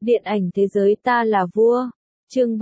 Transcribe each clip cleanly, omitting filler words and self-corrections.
Điện ảnh thế giới ta là vua. Chương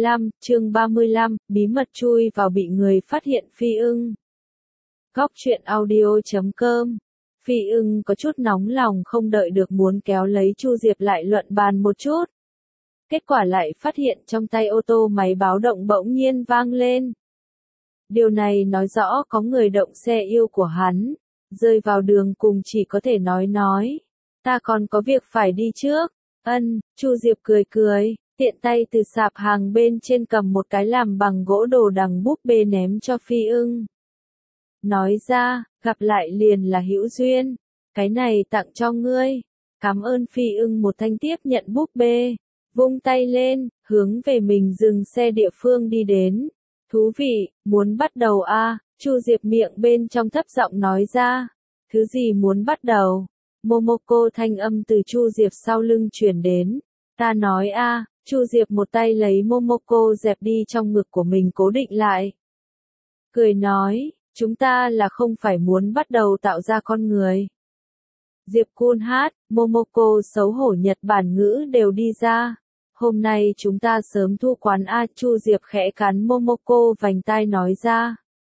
35, bí mật chui vào bị người phát hiện Phi Ưng. Góc truyện audio.com. Phi Ưng có chút nóng lòng không đợi được muốn kéo lấy Chu Diệp lại luận bàn một chút. Kết quả lại phát hiện trong tay ô tô máy báo động bỗng nhiên vang lên. Điều này nói rõ có người động xe yêu của hắn, rơi vào đường cùng chỉ có thể nói. Ta còn có việc phải đi trước. Chu Diệp cười, tiện tay từ sạp hàng bên trên cầm một cái làm bằng gỗ đồ đằng búp bê ném cho Phi Ưng. Nói ra, gặp lại liền là hữu duyên, cái này tặng cho ngươi. Cảm ơn. Phi Ưng một thanh tiếp nhận búp bê, vung tay lên, hướng về mình dừng xe địa phương đi đến. Thú vị, muốn bắt đầu à? Chu Diệp miệng bên trong thấp giọng nói ra. Thứ gì muốn bắt đầu? Momoko thanh âm từ Chu Diệp sau lưng truyền đến. Ta nói a. Chu Diệp một tay lấy Momoko dẹp đi trong ngực của mình cố định lại. Cười nói, chúng ta là không phải muốn bắt đầu tạo ra con người. Diệp Kun hát, Momoko xấu hổ Nhật Bản ngữ đều đi ra. Hôm nay chúng ta sớm thu quán a. Chu Diệp khẽ cắn Momoko vành tai nói ra.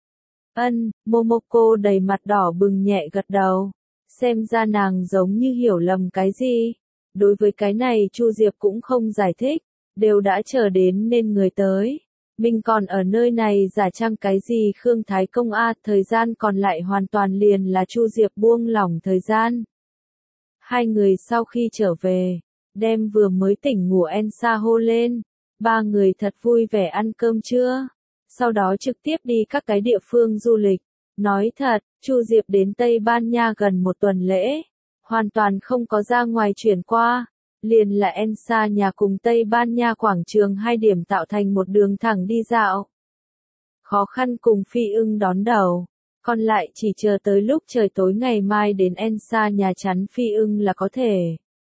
Momoko đầy mặt đỏ bừng nhẹ gật đầu. Xem ra nàng giống như hiểu lầm cái gì. Đối với cái này Chu Diệp cũng không giải thích, đều đã chờ đến nên người tới. Mình còn ở nơi này giả trang cái gì Khương Thái Công a. Thời gian còn lại hoàn toàn liền là Chu Diệp buông lỏng thời gian. Hai người sau khi trở về, đem vừa mới tỉnh ngủ Ensa hô lên. Ba người thật vui vẻ ăn cơm trưa. Sau đó trực tiếp đi các cái địa phương du lịch. Nói thật, Chu Diệp đến Tây Ban Nha gần một tuần lễ, hoàn toàn không có ra ngoài chuyển qua, liền là Ensa nhà cùng Tây Ban Nha quảng trường hai điểm tạo thành một đường thẳng đi dạo. Khó khăn cùng Phi Ưng đón đầu, còn lại chỉ chờ tới lúc trời tối ngày mai đến Ensa nhà chắn Phi Ưng là có thể.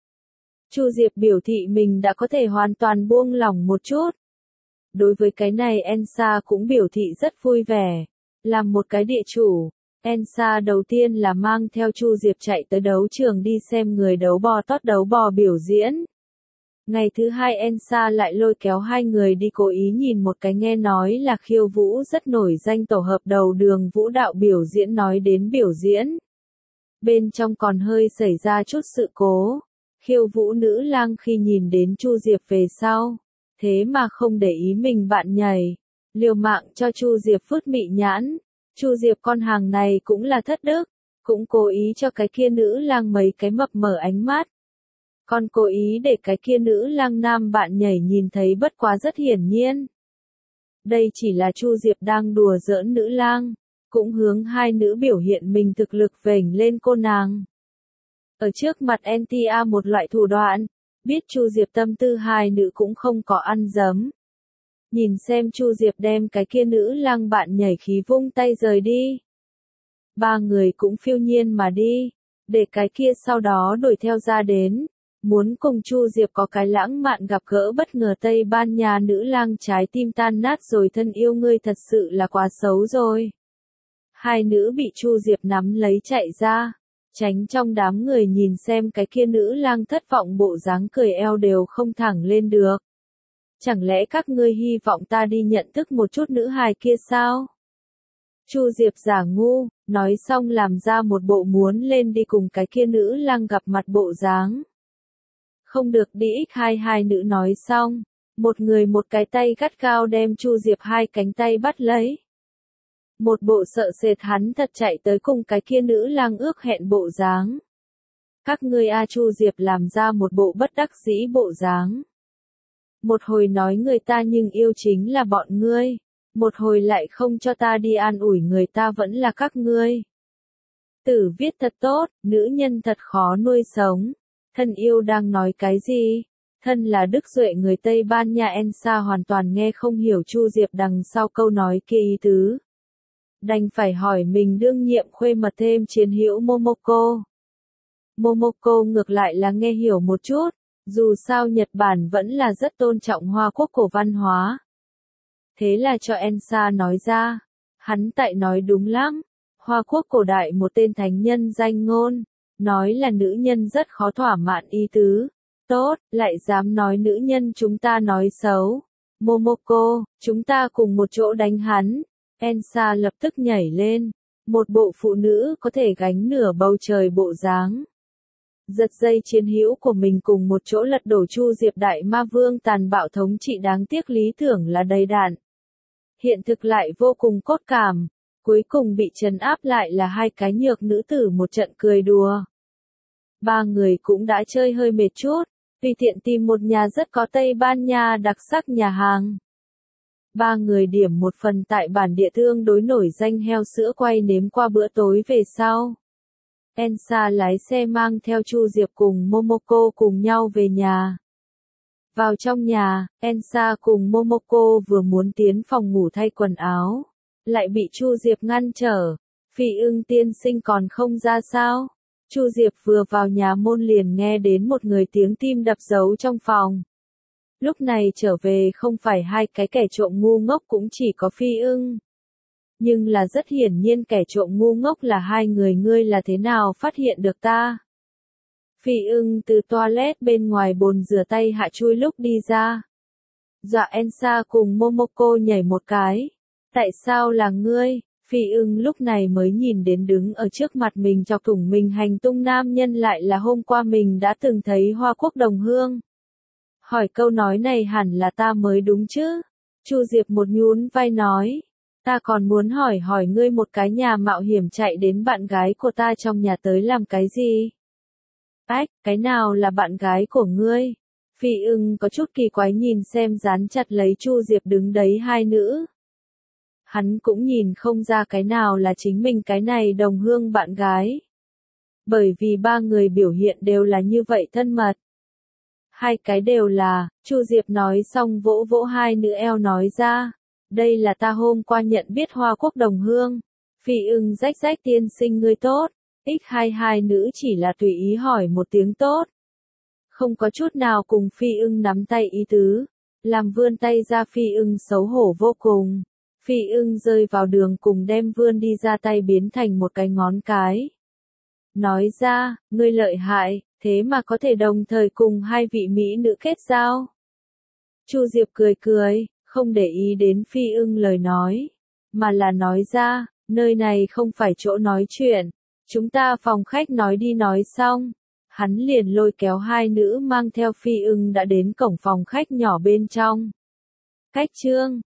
Chu Diệp biểu thị mình đã có thể hoàn toàn buông lỏng một chút. Đối với cái này Ensa cũng biểu thị rất vui vẻ. Làm một cái địa chủ, Ensa đầu tiên là mang theo Chu Diệp chạy tới đấu trường đi xem người đấu bò biểu diễn. Ngày thứ hai Ensa lại lôi kéo hai người đi cố ý nhìn một cái nghe nói là khiêu vũ rất nổi danh tổ hợp đầu đường vũ đạo biểu diễn nói đến biểu diễn. Bên trong còn hơi xảy ra chút sự cố. Khiêu vũ nữ lang khi nhìn đến Chu Diệp về sau, thế mà không để ý mình bạn nhảy. Liều mạng cho Chu Diệp phứt mị nhãn. Chu Diệp con hàng này cũng là thất đức, cũng cố ý cho cái kia nữ lang mấy cái mập mờ ánh mắt. Còn cố ý để cái kia nữ lang nam bạn nhảy nhìn thấy bất quá rất hiển nhiên. Đây chỉ là Chu Diệp đang đùa giỡn nữ lang, cũng hướng hai nữ biểu hiện mình thực lực vểnh lên cô nàng. Ở trước mặt NTA một loại thủ đoạn, biết Chu Diệp tâm tư hai nữ cũng không có ăn dấm. Nhìn xem Chu Diệp đem cái kia nữ lang bạn nhảy khí vung tay rời đi. Ba người cũng phiêu nhiên mà đi, để cái kia sau đó đuổi theo ra đến, muốn cùng Chu Diệp có cái lãng mạn gặp gỡ bất ngờ. Tây Ban Nha nữ lang trái tim tan nát rồi, thân yêu ngươi thật sự là quá xấu rồi. Hai nữ bị Chu Diệp nắm lấy chạy ra, tránh trong đám người nhìn xem cái kia nữ lang thất vọng bộ dáng cười eo đều không thẳng lên được. Chẳng lẽ các ngươi hy vọng ta đi nhận thức một chút nữ hài kia sao? Chu Diệp giả ngu, nói xong làm ra một bộ muốn lên đi cùng cái kia nữ lang gặp mặt bộ dáng. Không được đi hai nữ nói xong, một người một cái tay gắt gao đem Chu Diệp hai cánh tay bắt lấy. Một bộ sợ sệt hắn thật chạy tới cùng cái kia nữ lang ước hẹn bộ dáng. Các ngươi a. Chu Diệp làm ra một bộ bất đắc dĩ bộ dáng. Một hồi nói người ta nhưng yêu chính là bọn ngươi, một hồi lại không cho ta đi an ủi người ta vẫn là các ngươi. Tử viết thật tốt, nữ nhân thật khó nuôi sống. Thân yêu đang nói cái gì? Thân là đức duệ người Tây Ban Nha Ensa hoàn toàn nghe không hiểu Chu Diệp đằng sau câu nói kia ý tứ. Đành phải hỏi mình đương nhiệm khuê mật thêm chiến hữu Momoko. Momoko ngược lại là nghe hiểu một chút. Dù sao Nhật Bản vẫn là rất tôn trọng Hoa Quốc cổ văn hóa. Thế là cho Ensa nói ra. Hắn tại nói đúng lắm. Hoa Quốc cổ đại một tên thánh nhân danh ngôn. Nói là nữ nhân rất khó thỏa mãn ý tứ. Tốt, lại dám nói nữ nhân chúng ta nói xấu. Momoko, chúng ta cùng một chỗ đánh hắn. Ensa lập tức nhảy lên. Một bộ phụ nữ có thể gánh nửa bầu trời bộ dáng. Giật dây chiến hữu của mình cùng một chỗ lật đổ Chu Diệp đại ma vương tàn bạo thống trị, đáng tiếc lý tưởng là đầy đạn. Hiện thực lại vô cùng cốt cảm. Cuối cùng bị trấn áp lại là hai cái nhược nữ tử một trận cười đùa. Ba người cũng đã chơi hơi mệt chút, tùy tiện tìm một nhà rất có Tây Ban Nha đặc sắc nhà hàng. Ba người điểm một phần tại bản địa tương đối nổi danh heo sữa quay nếm qua bữa tối về sau. Ensa lái xe mang theo Chu Diệp cùng Momoko cùng nhau về nhà. Vào trong nhà, Ensa cùng Momoko vừa muốn tiến phòng ngủ thay quần áo, lại bị Chu Diệp ngăn trở. Phi Ưng tiên sinh còn không ra sao? Chu Diệp vừa vào nhà môn liền nghe đến một người tiếng tim đập giấu trong phòng. Lúc này trở về không phải hai cái kẻ trộm ngu ngốc cũng chỉ có Phi Ưng. Nhưng là rất hiển nhiên kẻ trộm ngu ngốc là hai người, ngươi là thế nào phát hiện được ta? Phi Ưng từ toilet bên ngoài bồn rửa tay hạ chui lúc đi ra. Dọa Ensa cùng Momoko nhảy một cái. Tại sao là ngươi? Phi Ưng lúc này mới nhìn đến đứng ở trước mặt mình chọc thủng mình hành tung nam nhân lại là hôm qua mình đã từng thấy Hoa Quốc Đồng Hương. Hỏi câu nói này hẳn là ta mới đúng chứ? Chu Diệp một nhún vai nói. Ta còn muốn hỏi ngươi một cái, nhà mạo hiểm chạy đến bạn gái của ta trong nhà tới làm cái gì? Ách, cái nào là bạn gái của ngươi? Phi Ưng có chút kỳ quái nhìn xem dán chặt lấy Chu Diệp đứng đấy hai nữ. Hắn cũng nhìn không ra cái nào là chính mình cái này Đồng Hương bạn gái. Bởi vì ba người biểu hiện đều là như vậy thân mật. Hai cái đều là, Chu Diệp nói xong vỗ vỗ hai nữ eo nói ra. Đây là ta hôm qua nhận biết Hoa Quốc Đồng Hương. Phi Ưng rách rách tiên sinh ngươi tốt. X22 nữ chỉ là tùy ý hỏi một tiếng tốt. Không có chút nào cùng Phi Ưng nắm tay ý tứ. Làm vươn tay ra Phi Ưng xấu hổ vô cùng. Phi Ưng rơi vào đường cùng đem vươn đi ra tay biến thành một cái ngón cái. Nói ra, ngươi lợi hại, thế mà có thể đồng thời cùng hai vị mỹ nữ kết giao. Chu Diệp cười cười, không để ý đến Phi Ưng lời nói, mà là nói ra, nơi này không phải chỗ nói chuyện, chúng ta phòng khách nói đi. Nói xong, hắn liền lôi kéo hai nữ mang theo Phi Ưng đã đến cổng phòng khách nhỏ bên trong. Cách chương